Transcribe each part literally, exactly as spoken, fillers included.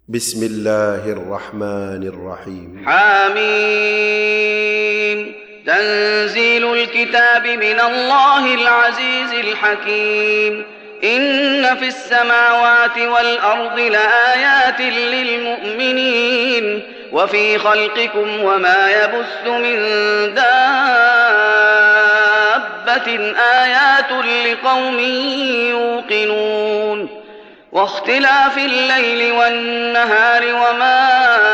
بسم الله الرحمن الرحيم. حميم. تنزيل الكتاب من الله العزيز الحكيم. إن في السماوات والأرض لآيات للمؤمنين وفي خلقكم وما يبث من دابة آيات لقوم يوقنون. واختلاف الليل والنهار وما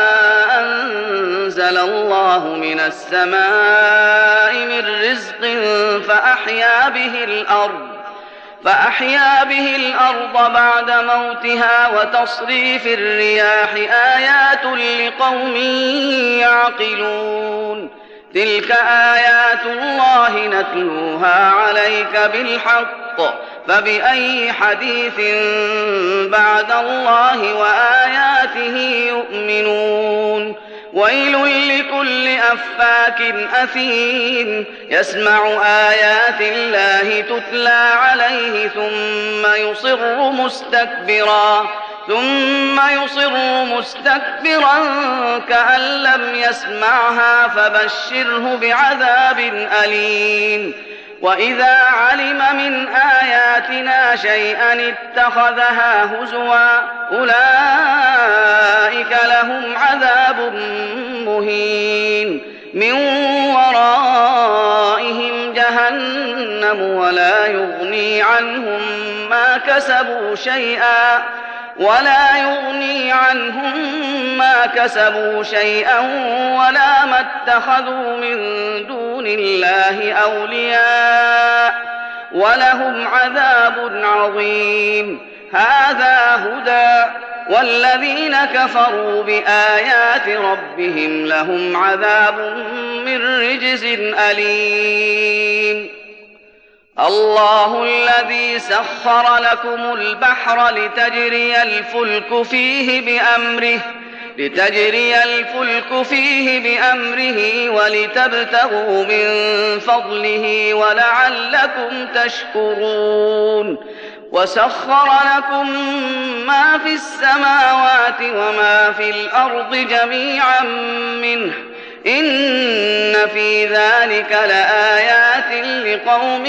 أنزل الله من السماء من رزق فأحيا به الأرض فأحيا به الأرض بعد موتها وتصريف الرياح آيات لقوم يعقلون. تلك آيات الله نتلوها عليك بالحق فبأي حديث بعد الله وآياته يؤمنون. ويل لكل أفاك أثيم يسمع آيات الله تتلى عليه ثم يصر مستكبرا ثم يصر مستكبرا كأن لم يسمعها فبشره بعذاب أليم. وإذا علم من آياتنا شيئا اتخذها هزوا أولئك لهم عذاب مهين من ورائهم جهنم ولا يغني عنهم ما كسبوا شيئا ولا يغني عنهم ما كسبوا شيئا ولا ما اتخذوا من دون الله أولياء ولهم عذاب عظيم. هذا هدى والذين كفروا بآيات ربهم لهم عذاب من رجز أليم. الله الذي سخر لكم البحر لتجري الفلك فيه بأمره لتجري الفلك فيه بأمره ولتبتغوا من فضله ولعلكم تشكرون. وسخر لكم ما في السماوات وما في الأرض جميعا منه إن في ذلك لآيات لقوم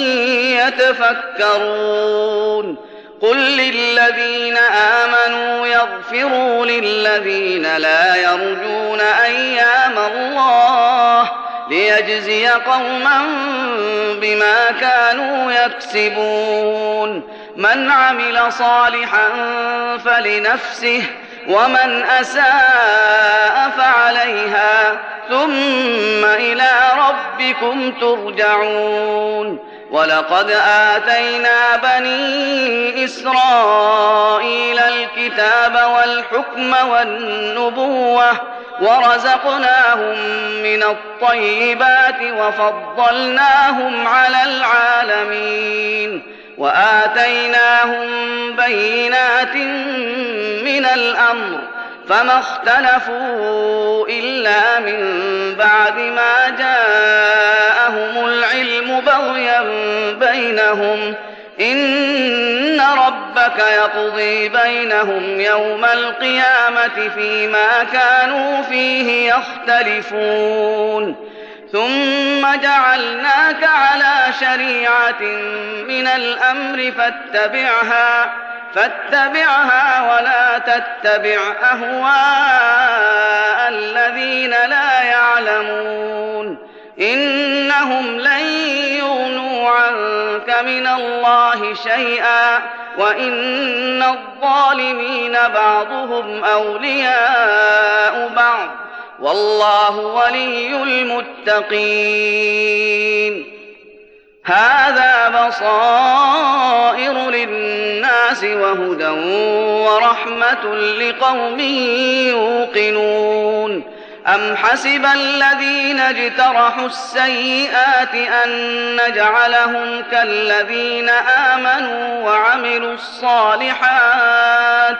يتفكرون. قل للذين آمنوا يغفروا للذين لا يرجون أيام الله ليجزي قوما بما كانوا يكسبون. من عمل صالحا فلنفسه ومن أساء فعليها ثم إلى ربكم ترجعون. ولقد آتينا بني إسرائيل الكتاب والحكم والنبوة ورزقناهم من الطيبات وفضلناهم على العالمين وآتيناهم بينات من الأمر فما اختلفوا إلا من بعد ما جاءهم العلم بغيا بينهم إن ربك يقضي بينهم يوم القيامة فيما كانوا فيه يختلفون. ثم جعلناك على شريعة من الأمر فاتبعها فاتبعها ولا تتبع أهواء الذين لا يعلمون إنهم لن يغنوا عنك من الله شيئا وإن الظالمين بعضهم أولياء بعض والله ولي المتقين. هذا بصائر للناس وهدى ورحمة لقوم يوقنون. أم حسب الذين اجترحوا السيئات أن نجعلهم كالذين آمنوا وعملوا الصالحات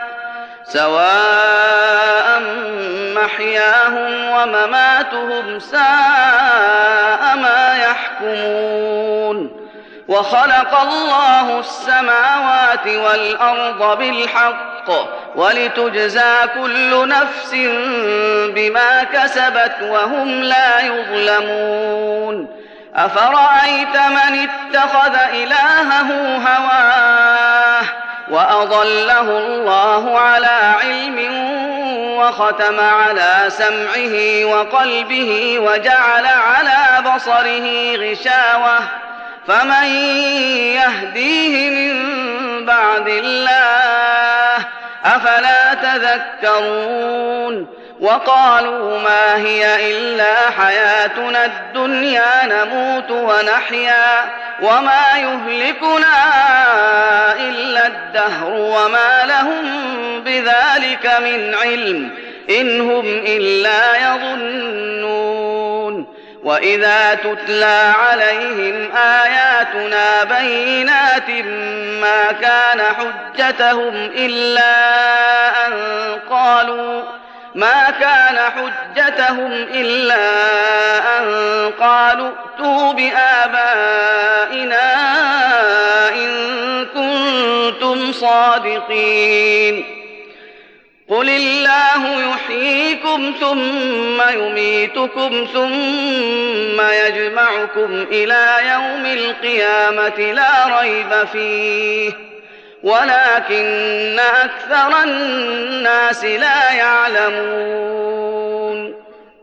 سواء محياهم ومماتهم ساء ما يحكمون. وخلق الله السماوات والأرض بالحق ولتجزى كل نفس بما كسبت وهم لا يظلمون أفرأيت من اتخذ إلهه هواه وأضله الله على علم وختم على سمعه وقلبه وجعل على بصره غشاوة فمن يهديه من بعد الله أفلا تذكرون وقالوا ما هي إلا حياتنا الدنيا نموت ونحيا وما يهلكنا إلا الدهر وما لهم بذلك من علم إن هم إلا يظنون وإذا تتلى عليهم آياتنا بينات ما كان حجتهم إلا أن قالوا ما كان حجتهم إلا أن قالوا ائتوا بآبائنا إن كنتم صادقين قل الله يحييكم ثم يميتكم ثم يجمعكم إلى يوم القيامة لا ريب فيه ولكن أكثر الناس لا يعلمون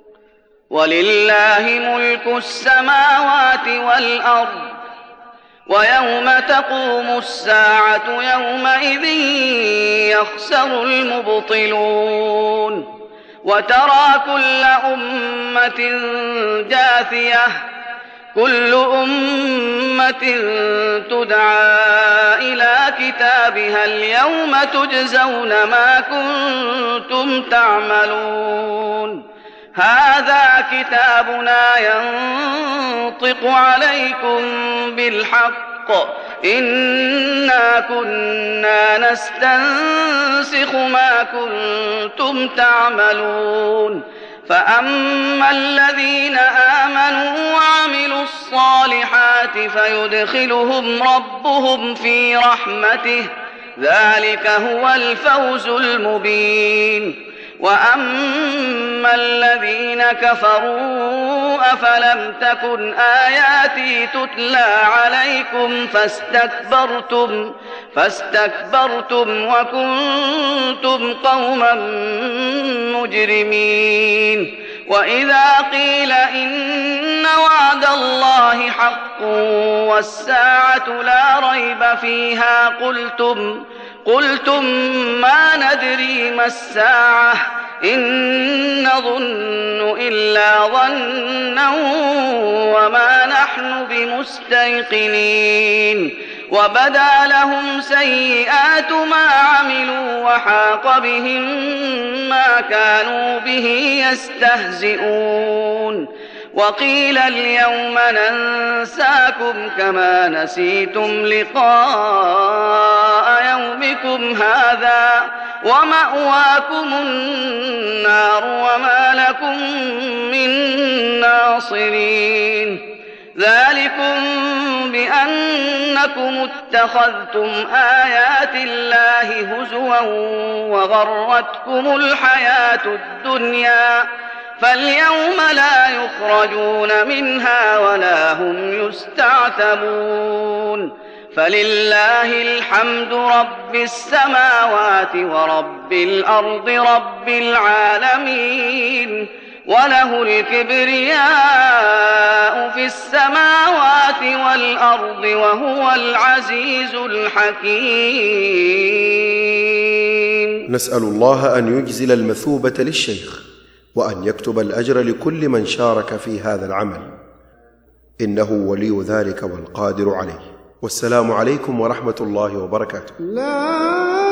ولله ملك السماوات والأرض ويوم تقوم الساعة يومئذ يخسر المبطلون وترى كل أمة جاثية كل أمة تدعى إلى كتابها اليوم تجزون ما كنتم تعملون هذا كتابنا ينطق عليكم بالحق إنا كنا نستنسخ ما كنتم تعملون فأما الذين آمنوا وعملوا الصالحات فيدخلهم ربهم في رحمته ذلك هو الفوز المبين وأما الذين كفروا أفلم تكن آياتي تتلى عليكم فاستكبرتم فاستكبرتم وكنتم قوما مجرمين وإذا قيل إن وعد الله حق والساعة لا ريب فيها قلتم قلتم ما ندري ما الساعة إن نظن إلا ظنا وما نحن بمستيقنين وبدا لهم سيئات ما عملوا وحاق بهم ما كانوا به يستهزئون وقيل اليوم ننساكم كما نسيتم لقاء يومكم هذا ومأواكم النار وما لكم من ناصرين ذلكم بأنكم اتخذتم آيات الله هزوا وغرتكم الحياة الدنيا فاليوم لا يخرجون منها ولا هم يستعتبون فلله الحمد رب السماوات ورب الأرض رب العالمين وله الكبرياء في السماوات والأرض وهو العزيز الحكيم. نسأل الله أن يجزل المثوبة للشيخ وأن يكتب الأجر لكل من شارك في هذا العمل إنه ولي ذلك والقادر عليه. والسلام عليكم ورحمة الله وبركاته. لا